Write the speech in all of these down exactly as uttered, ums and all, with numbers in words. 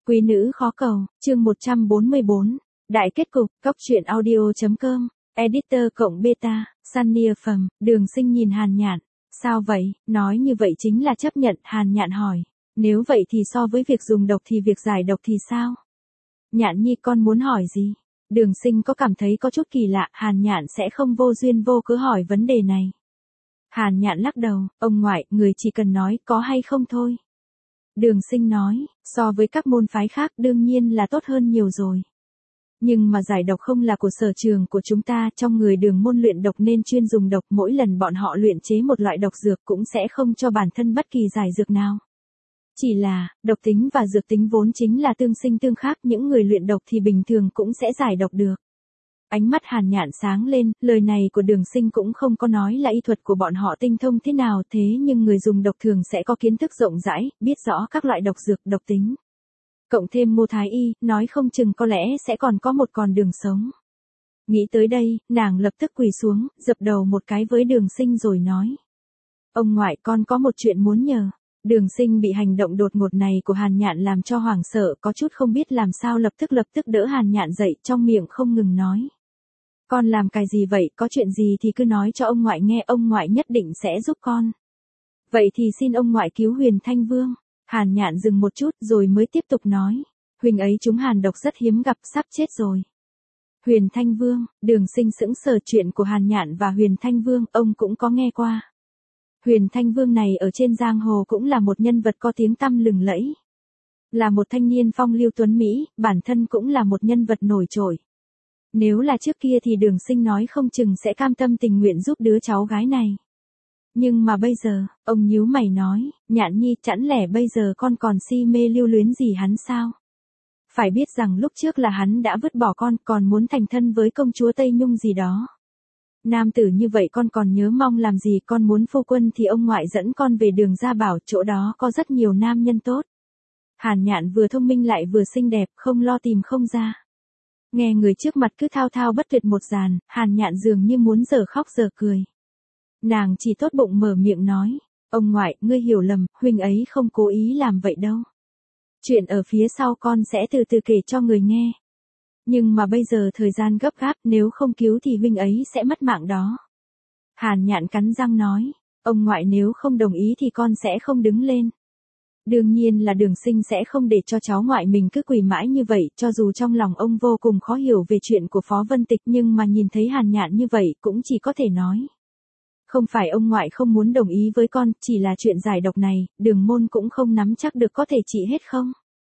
Quý nữ khó cầu, chương một trăm bốn mươi bốn. Đại kết cục, cóc truyện audio chấm com, editor cộng beta, Sunny phẩm, Đường Sinh nhìn Hàn Nhạn. Sao vậy, nói như vậy chính là chấp nhận, Hàn Nhạn hỏi. Nếu vậy thì so với việc dùng độc thì việc giải độc thì sao? Nhạn nhi con muốn hỏi gì? Đường Sinh có cảm thấy có chút kỳ lạ, Hàn Nhạn sẽ không vô duyên vô cớ hỏi vấn đề này. Hàn Nhạn lắc đầu, ông ngoại, người chỉ cần nói có hay không thôi. Đường Sinh nói, so với các môn phái khác đương nhiên là tốt hơn nhiều rồi. Nhưng mà giải độc không là của sở trường của chúng ta, trong người Đường môn luyện độc nên chuyên dùng độc, mỗi lần bọn họ luyện chế một loại độc dược cũng sẽ không cho bản thân bất kỳ giải dược nào. Chỉ là, độc tính và dược tính vốn chính là tương sinh tương khắc, những người luyện độc thì bình thường cũng sẽ giải độc được. Ánh mắt Hàn Nhạn sáng lên, lời này của Đường Sinh cũng không có nói là y thuật của bọn họ tinh thông thế nào, thế nhưng người dùng độc thường sẽ có kiến thức rộng rãi, biết rõ các loại độc dược, độc tính. Cộng thêm Mô Thái Y, nói không chừng có lẽ sẽ còn có một con đường sống. Nghĩ tới đây, nàng lập tức quỳ xuống, dập đầu một cái với Đường Sinh rồi nói. Ông ngoại, con có một chuyện muốn nhờ. Đường Sinh bị hành động đột ngột này của Hàn Nhạn làm cho hoảng sợ, có chút không biết làm sao, lập tức lập tức đỡ Hàn Nhạn dậy, trong miệng không ngừng nói. Con làm cái gì vậy, có chuyện gì thì cứ nói cho ông ngoại nghe, ông ngoại nhất định sẽ giúp con. Vậy thì xin ông ngoại cứu Huyền Thanh Vương. Hàn Nhạn dừng một chút rồi mới tiếp tục nói. Huynh ấy trúng hàn độc rất hiếm gặp, sắp chết rồi. Huyền Thanh Vương, Đường Sinh sững sờ, chuyện của Hàn Nhạn và Huyền Thanh Vương, ông cũng có nghe qua. Huyền Thanh Vương này ở trên giang hồ cũng là một nhân vật có tiếng tăm lừng lẫy. Là một thanh niên phong lưu tuấn Mỹ, bản thân cũng là một nhân vật nổi trội. Nếu là trước kia thì Đường Sinh nói không chừng sẽ cam tâm tình nguyện giúp đứa cháu gái này. Nhưng mà bây giờ, ông nhíu mày nói, Nhạn nhi, chẳng lẽ bây giờ con còn si mê lưu luyến gì hắn sao? Phải biết rằng lúc trước là hắn đã vứt bỏ con, còn muốn thành thân với công chúa Tây Nhung gì đó. Nam tử như vậy con còn nhớ mong làm gì, con muốn phu quân thì ông ngoại dẫn con về Đường Gia Bảo, chỗ đó có rất nhiều nam nhân tốt. Hàn Nhạn vừa thông minh lại vừa xinh đẹp, không lo tìm không ra. Nghe người trước mặt cứ thao thao bất tuyệt một dàn, Hàn Nhạn dường như muốn giờ khóc giờ cười. Nàng chỉ tốt bụng mở miệng nói, ông ngoại, ngươi hiểu lầm, huynh ấy không cố ý làm vậy đâu. Chuyện ở phía sau con sẽ từ từ kể cho người nghe. Nhưng mà bây giờ thời gian gấp gáp, nếu không cứu thì huynh ấy sẽ mất mạng đó. Hàn Nhạn cắn răng nói, ông ngoại nếu không đồng ý thì con sẽ không đứng lên. Đương nhiên là Đường Sinh sẽ không để cho cháu ngoại mình cứ quỳ mãi như vậy, cho dù trong lòng ông vô cùng khó hiểu về chuyện của Phó Vân Tịch, nhưng mà nhìn thấy Hàn Nhạn như vậy cũng chỉ có thể nói. Không phải ông ngoại không muốn đồng ý với con, chỉ là chuyện giải độc này, Đường môn cũng không nắm chắc được có thể trị hết không.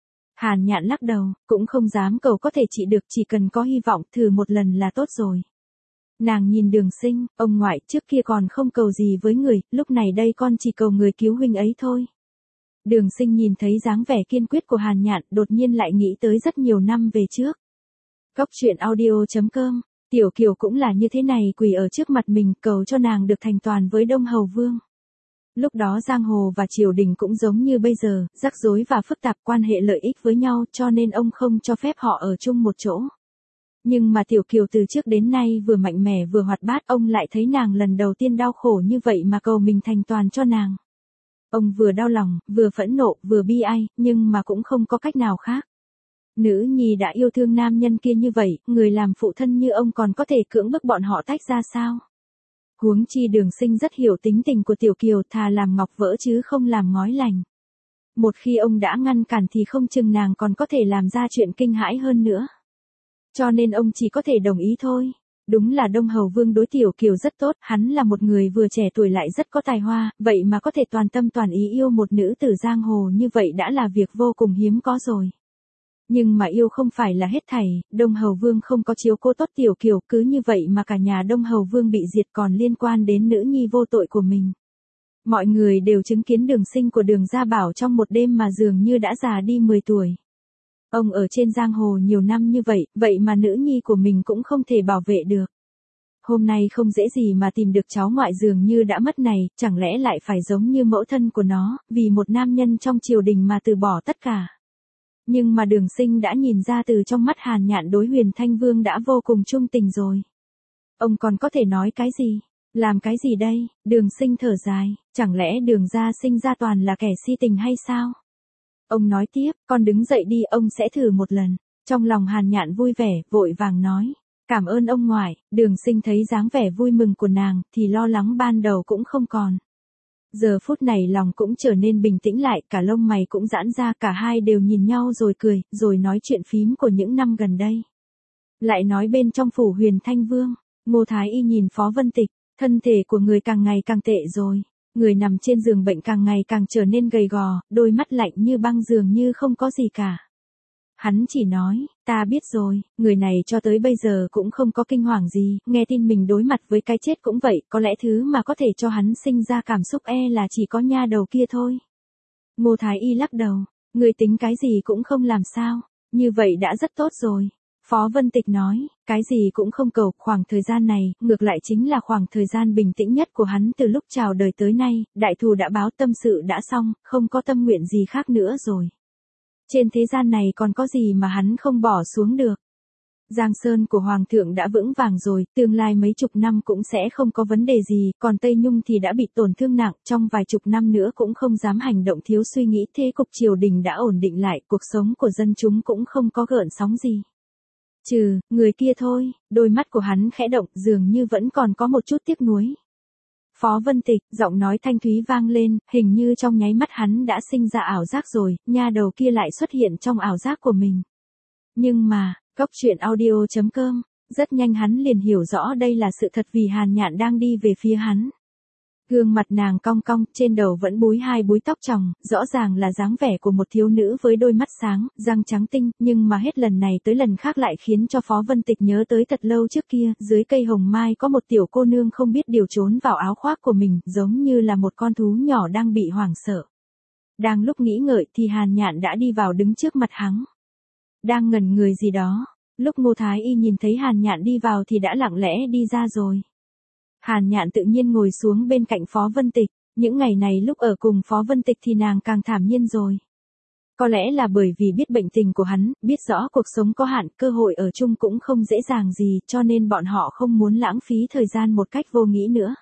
Hàn Nhạn lắc đầu, cũng không dám cầu có thể trị được, chỉ cần có hy vọng, thử một lần là tốt rồi. Nàng nhìn Đường Sinh, ông ngoại, trước kia còn không cầu gì với người, lúc này đây con chỉ cầu người cứu huynh ấy thôi. Đường Sinh nhìn thấy dáng vẻ kiên quyết của Hàn Nhạn, đột nhiên lại nghĩ tới rất nhiều năm về trước. Cóc truyện audio chấm com, Tiểu Kiều cũng là như thế này, quỳ ở trước mặt mình, cầu cho nàng được thành toàn với Đông Hầu Vương. Lúc đó giang hồ và triều đình cũng giống như bây giờ, rắc rối và phức tạp, quan hệ lợi ích với nhau, cho nên ông không cho phép họ ở chung một chỗ. Nhưng mà Tiểu Kiều từ trước đến nay vừa mạnh mẽ vừa hoạt bát, ông lại thấy nàng lần đầu tiên đau khổ như vậy mà cầu mình thành toàn cho nàng. Ông vừa đau lòng, vừa phẫn nộ, vừa bi ai, nhưng mà cũng không có cách nào khác. Nữ nhi đã yêu thương nam nhân kia như vậy, người làm phụ thân như ông còn có thể cưỡng bức bọn họ tách ra sao? Huống chi Đường Sinh rất hiểu tính tình của Tiểu Kiều, thà làm ngọc vỡ chứ không làm ngói lành. Một khi ông đã ngăn cản thì không chừng nàng còn có thể làm ra chuyện kinh hãi hơn nữa. Cho nên ông chỉ có thể đồng ý thôi. Đúng là Đông Hầu Vương đối Tiểu Kiều rất tốt, hắn là một người vừa trẻ tuổi lại rất có tài hoa, vậy mà có thể toàn tâm toàn ý yêu một nữ tử giang hồ như vậy đã là việc vô cùng hiếm có rồi. Nhưng mà yêu không phải là hết thảy, Đông Hầu Vương không có chiếu cố tốt Tiểu Kiều, cứ như vậy mà cả nhà Đông Hầu Vương bị diệt, còn liên quan đến nữ nhi vô tội của mình. Mọi người đều chứng kiến Đường Sinh của Đường Gia Bảo trong một đêm mà dường như đã già đi mười tuổi. Ông ở trên giang hồ nhiều năm như vậy, vậy mà nữ nhi của mình cũng không thể bảo vệ được. Hôm nay không dễ gì mà tìm được cháu ngoại dường như đã mất này, chẳng lẽ lại phải giống như mẫu thân của nó, vì một nam nhân trong triều đình mà từ bỏ tất cả. Nhưng mà Đường Sinh đã nhìn ra từ trong mắt Hàn Nhạn đối Huyền Thanh Vương đã vô cùng trung tình rồi. Ông còn có thể nói cái gì? Làm cái gì đây? Đường Sinh thở dài, chẳng lẽ Đường gia sinh ra toàn là kẻ si tình hay sao? Ông nói tiếp, con đứng dậy đi, ông sẽ thử một lần. Trong lòng Hàn Nhạn vui vẻ, vội vàng nói. Cảm ơn ông ngoại. Đường Sinh thấy dáng vẻ vui mừng của nàng, thì lo lắng ban đầu cũng không còn. Giờ phút này lòng cũng trở nên bình tĩnh lại, cả lông mày cũng giãn ra, cả hai đều nhìn nhau rồi cười, rồi nói chuyện phím của những năm gần đây. Lại nói bên trong phủ Huyền Thanh Vương, Ngô Thái Y nhìn Phó Vân Tịch, thân thể của người càng ngày càng tệ rồi. Người nằm trên giường bệnh càng ngày càng trở nên gầy gò, đôi mắt lạnh như băng dường như không có gì cả. Hắn chỉ nói, ta biết rồi, người này cho tới bây giờ cũng không có kinh hoàng gì, nghe tin mình đối mặt với cái chết cũng vậy, có lẽ thứ mà có thể cho hắn sinh ra cảm xúc e là chỉ có nha đầu kia thôi. Ngô Thái Y lắc đầu, người tính cái gì cũng không làm sao, như vậy đã rất tốt rồi. Phó Vân Tịch nói, cái gì cũng không cầu, khoảng thời gian này, ngược lại chính là khoảng thời gian bình tĩnh nhất của hắn từ lúc chào đời tới nay, đại thù đã báo, tâm sự đã xong, không có tâm nguyện gì khác nữa rồi. Trên thế gian này còn có gì mà hắn không bỏ xuống được. Giang Sơn của Hoàng thượng đã vững vàng rồi, tương lai mấy chục năm cũng sẽ không có vấn đề gì, còn Tây Nhung thì đã bị tổn thương nặng, trong vài chục năm nữa cũng không dám hành động thiếu suy nghĩ, thế cục triều đình đã ổn định lại, cuộc sống của dân chúng cũng không có gợn sóng gì. Trừ, người kia thôi, đôi mắt của hắn khẽ động, dường như vẫn còn có một chút tiếc nuối. Phó Vân Tịch, giọng nói thanh thúy vang lên, hình như trong nháy mắt hắn đã sinh ra ảo giác rồi, nha đầu kia lại xuất hiện trong ảo giác của mình. Nhưng mà, Cốc truyện audio chấm com, rất nhanh hắn liền hiểu rõ đây là sự thật vì Hàn Nhạn đang đi về phía hắn. Gương mặt nàng cong cong, trên đầu vẫn búi hai búi tóc tròng, rõ ràng là dáng vẻ của một thiếu nữ với đôi mắt sáng, răng trắng tinh, nhưng mà hết lần này tới lần khác lại khiến cho Phó Vân Tịch nhớ tới thật lâu trước kia, dưới cây hồng mai có một tiểu cô nương không biết điều trốn vào áo khoác của mình, giống như là một con thú nhỏ đang bị hoảng sợ. Đang lúc nghĩ ngợi thì Hàn Nhạn đã đi vào đứng trước mặt hắn. Đang ngẩn người gì đó, lúc Ngô Thái Y nhìn thấy Hàn Nhạn đi vào thì đã lặng lẽ đi ra rồi. Hàn Nhạn tự nhiên ngồi xuống bên cạnh Phó Vân Tịch, những ngày này lúc ở cùng Phó Vân Tịch thì nàng càng thản nhiên rồi. Có lẽ là bởi vì biết bệnh tình của hắn, biết rõ cuộc sống có hạn, cơ hội ở chung cũng không dễ dàng gì, cho nên bọn họ không muốn lãng phí thời gian một cách vô nghĩa nữa.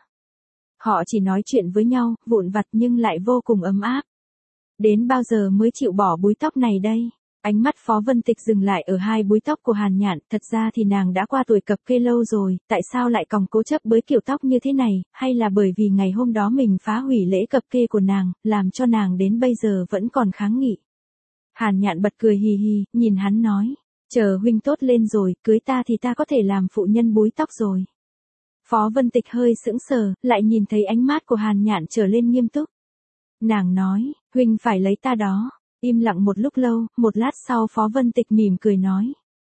Họ chỉ nói chuyện với nhau, vụn vặt nhưng lại vô cùng ấm áp. Đến bao giờ mới chịu bỏ búi tóc này đây? Ánh mắt Phó Vân Tịch dừng lại ở hai búi tóc của Hàn Nhạn, thật ra thì nàng đã qua tuổi cập kê lâu rồi, tại sao lại còn cố chấp với kiểu tóc như thế này, hay là bởi vì ngày hôm đó mình phá hủy lễ cập kê của nàng, làm cho nàng đến bây giờ vẫn còn kháng nghị. Hàn Nhạn bật cười hì hì, nhìn hắn nói, chờ huynh tốt lên rồi, cưới ta thì ta có thể làm phụ nhân búi tóc rồi. Phó Vân Tịch hơi sững sờ, lại nhìn thấy ánh mắt của Hàn Nhạn trở lên nghiêm túc. Nàng nói, huynh phải lấy ta đó. Im lặng một lúc lâu, một lát sau Phó Vân Tịch mỉm cười nói.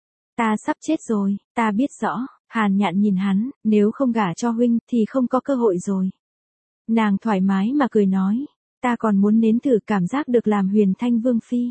Ta sắp chết rồi, ta biết rõ. Hàn Nhạn nhìn hắn, nếu không gả cho huynh thì không có cơ hội rồi. Nàng thoải mái mà cười nói, ta còn muốn nếm thử cảm giác được làm Huyền Thanh Vương phi.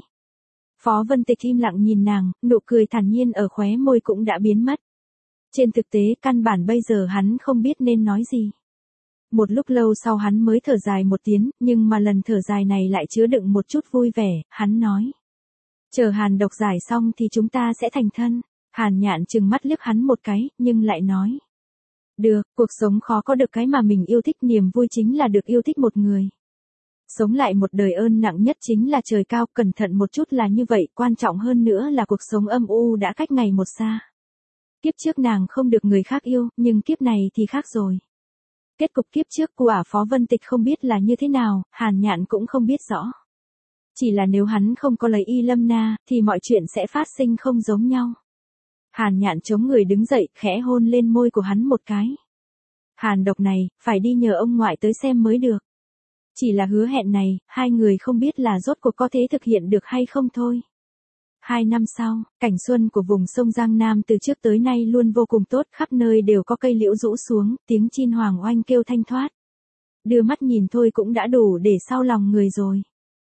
Phó Vân Tịch im lặng nhìn nàng, nụ cười thản nhiên ở khóe môi cũng đã biến mất. Trên thực tế căn bản bây giờ hắn không biết nên nói gì. Một lúc lâu sau hắn mới thở dài một tiếng, nhưng mà lần thở dài này lại chứa đựng một chút vui vẻ, hắn nói. Chờ Hàn độc giải xong thì chúng ta sẽ thành thân. Hàn Nhạn trừng mắt liếc hắn một cái, nhưng lại nói. Được, cuộc sống khó có được cái mà mình yêu thích, niềm vui chính là được yêu thích một người. Sống lại một đời ơn nặng nhất chính là trời cao, cẩn thận một chút là như vậy, quan trọng hơn nữa là cuộc sống âm u đã cách ngày một xa. Kiếp trước nàng không được người khác yêu, nhưng kiếp này thì khác rồi. Kết cục kiếp trước của ả Phó Vân Tịch không biết là như thế nào, Hàn Nhạn cũng không biết rõ. Chỉ là nếu hắn không có lấy Y Lâm Na, thì mọi chuyện sẽ phát sinh không giống nhau. Hàn Nhạn chống người đứng dậy, khẽ hôn lên môi của hắn một cái. Hàn độc này, phải đi nhờ ông ngoại tới xem mới được. Chỉ là hứa hẹn này, hai người không biết là rốt cuộc có thể thực hiện được hay không thôi. Hai năm sau, cảnh xuân của vùng sông Giang Nam từ trước tới nay luôn vô cùng tốt, khắp nơi đều có cây liễu rũ xuống, tiếng chim hoàng oanh kêu thanh thoát. Đưa mắt nhìn thôi cũng đã đủ để sau lòng người rồi.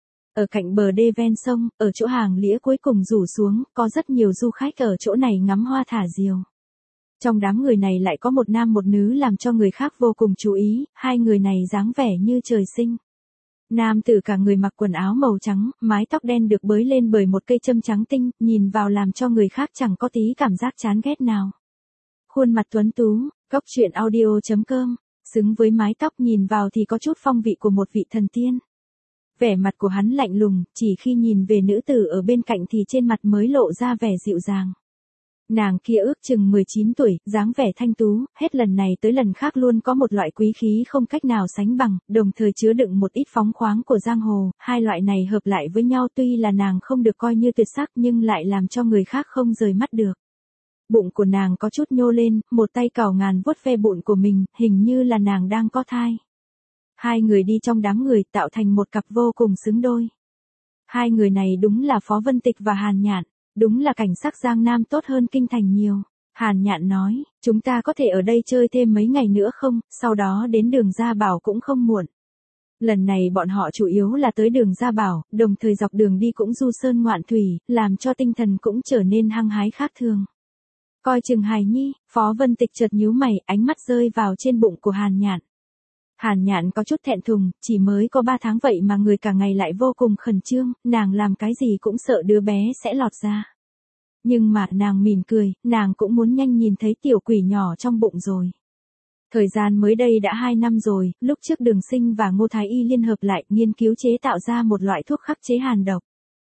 Ở cạnh bờ đê ven sông, ở chỗ hàng lĩa cuối cùng rủ xuống, có rất nhiều du khách ở chỗ này ngắm hoa thả diều. Trong đám người này lại có một nam một nữ làm cho người khác vô cùng chú ý, hai người này dáng vẻ như trời sinh. Nam tử cả người mặc quần áo màu trắng, mái tóc đen được bới lên bởi một cây châm trắng tinh, nhìn vào làm cho người khác chẳng có tí cảm giác chán ghét nào. Khuôn mặt tuấn tú, Cốc truyện audio chấm com, xứng với mái tóc nhìn vào thì có chút phong vị của một vị thần tiên. Vẻ mặt của hắn lạnh lùng, chỉ khi nhìn về nữ tử ở bên cạnh thì trên mặt mới lộ ra vẻ dịu dàng. Nàng kia ước chừng mười chín tuổi, dáng vẻ thanh tú, hết lần này tới lần khác luôn có một loại quý khí không cách nào sánh bằng, đồng thời chứa đựng một ít phóng khoáng của giang hồ, hai loại này hợp lại với nhau tuy là nàng không được coi như tuyệt sắc nhưng lại làm cho người khác không rời mắt được. Bụng của nàng có chút nhô lên, một tay cào ngàn vuốt ve bụng của mình, hình như là nàng đang có thai. Hai người đi trong đám người tạo thành một cặp vô cùng xứng đôi. Hai người này đúng là Phó Vân Tịch và Hàn Nhạn. Đúng là cảnh sắc Giang Nam tốt hơn kinh thành nhiều. Hàn Nhạn nói, chúng ta có thể ở đây chơi thêm mấy ngày nữa không, sau đó đến Đường Gia Bảo cũng không muộn. Lần này bọn họ chủ yếu là tới Đường Gia Bảo, đồng thời dọc đường đi cũng du sơn ngoạn thủy, làm cho tinh thần cũng trở nên hăng hái khác thường. Coi chừng hài nhi, Phó Vân Tịch chợt nhíu mày, ánh mắt rơi vào trên bụng của Hàn Nhạn. Hàn Nhạn có chút thẹn thùng, chỉ mới có ba tháng vậy mà người cả ngày lại vô cùng khẩn trương, nàng làm cái gì cũng sợ đứa bé sẽ lọt ra. Nhưng mà nàng mỉm cười, nàng cũng muốn nhanh nhìn thấy tiểu quỷ nhỏ trong bụng rồi. Thời gian mới đây đã hai năm rồi, lúc trước Đường Sinh và Ngô Thái Y liên hợp lại nghiên cứu chế tạo ra một loại thuốc khắc chế hàn độc.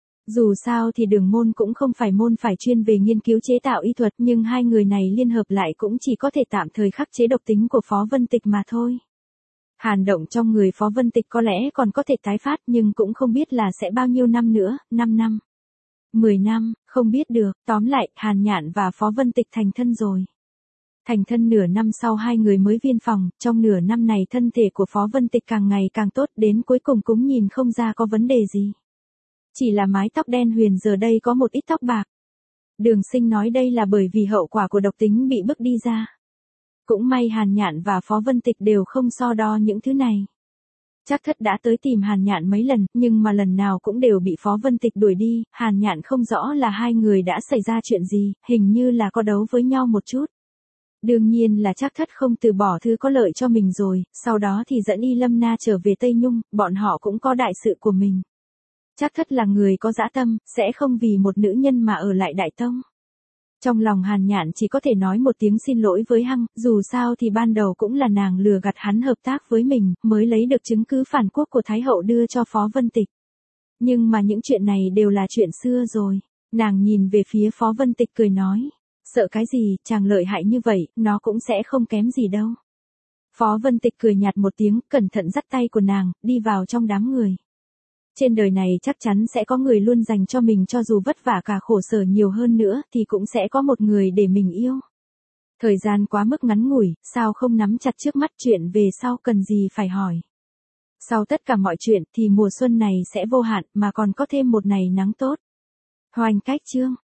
Dù sao thì Đường môn cũng không phải môn phải chuyên về nghiên cứu chế tạo y thuật nhưng hai người này liên hợp lại cũng chỉ có thể tạm thời khắc chế độc tính của Phó Vân Tịch mà thôi. Hàn động trong người Phó Vân Tịch có lẽ còn có thể tái phát nhưng cũng không biết là sẽ bao nhiêu năm nữa, năm năm, mười năm, không biết được, tóm lại, Hàn Nhạn và Phó Vân Tịch thành thân rồi. Thành thân nửa năm sau hai người mới viên phòng, trong nửa năm này thân thể của Phó Vân Tịch càng ngày càng tốt đến cuối cùng cũng nhìn không ra có vấn đề gì. Chỉ là mái tóc đen huyền giờ đây có một ít tóc bạc. Đường Sinh nói đây là bởi vì hậu quả của độc tính bị bức đi ra. Cũng may Hàn Nhạn và Phó Vân Tịch đều không so đo những thứ này. Trác Thất đã tới tìm Hàn Nhạn mấy lần, nhưng mà lần nào cũng đều bị Phó Vân Tịch đuổi đi, Hàn Nhạn không rõ là hai người đã xảy ra chuyện gì, hình như là có đấu với nhau một chút. Đương nhiên là Trác Thất không từ bỏ thứ có lợi cho mình rồi, sau đó thì dẫn Y Lâm Na trở về Tây Nhung, bọn họ cũng có đại sự của mình. Trác Thất là người có dã tâm, sẽ không vì một nữ nhân mà ở lại Đại Tông. Trong lòng Hàn Nhạn chỉ có thể nói một tiếng xin lỗi với Hăng, dù sao thì ban đầu cũng là nàng lừa gạt hắn hợp tác với mình, mới lấy được chứng cứ phản quốc của Thái Hậu đưa cho Phó Vân Tịch. Nhưng mà những chuyện này đều là chuyện xưa rồi. Nàng nhìn về phía Phó Vân Tịch cười nói, sợ cái gì, chàng lợi hại như vậy, nó cũng sẽ không kém gì đâu. Phó Vân Tịch cười nhạt một tiếng, cẩn thận dắt tay của nàng, đi vào trong đám người. Trên đời này chắc chắn sẽ có người luôn dành cho mình cho dù vất vả cả khổ sở nhiều hơn nữa thì cũng sẽ có một người để mình yêu. Thời gian quá mức ngắn ngủi, sao không nắm chặt trước mắt chuyện về sau cần gì phải hỏi. Sau tất cả mọi chuyện thì mùa xuân này sẽ vô hạn mà còn có thêm một ngày nắng tốt. Hoành cách chương.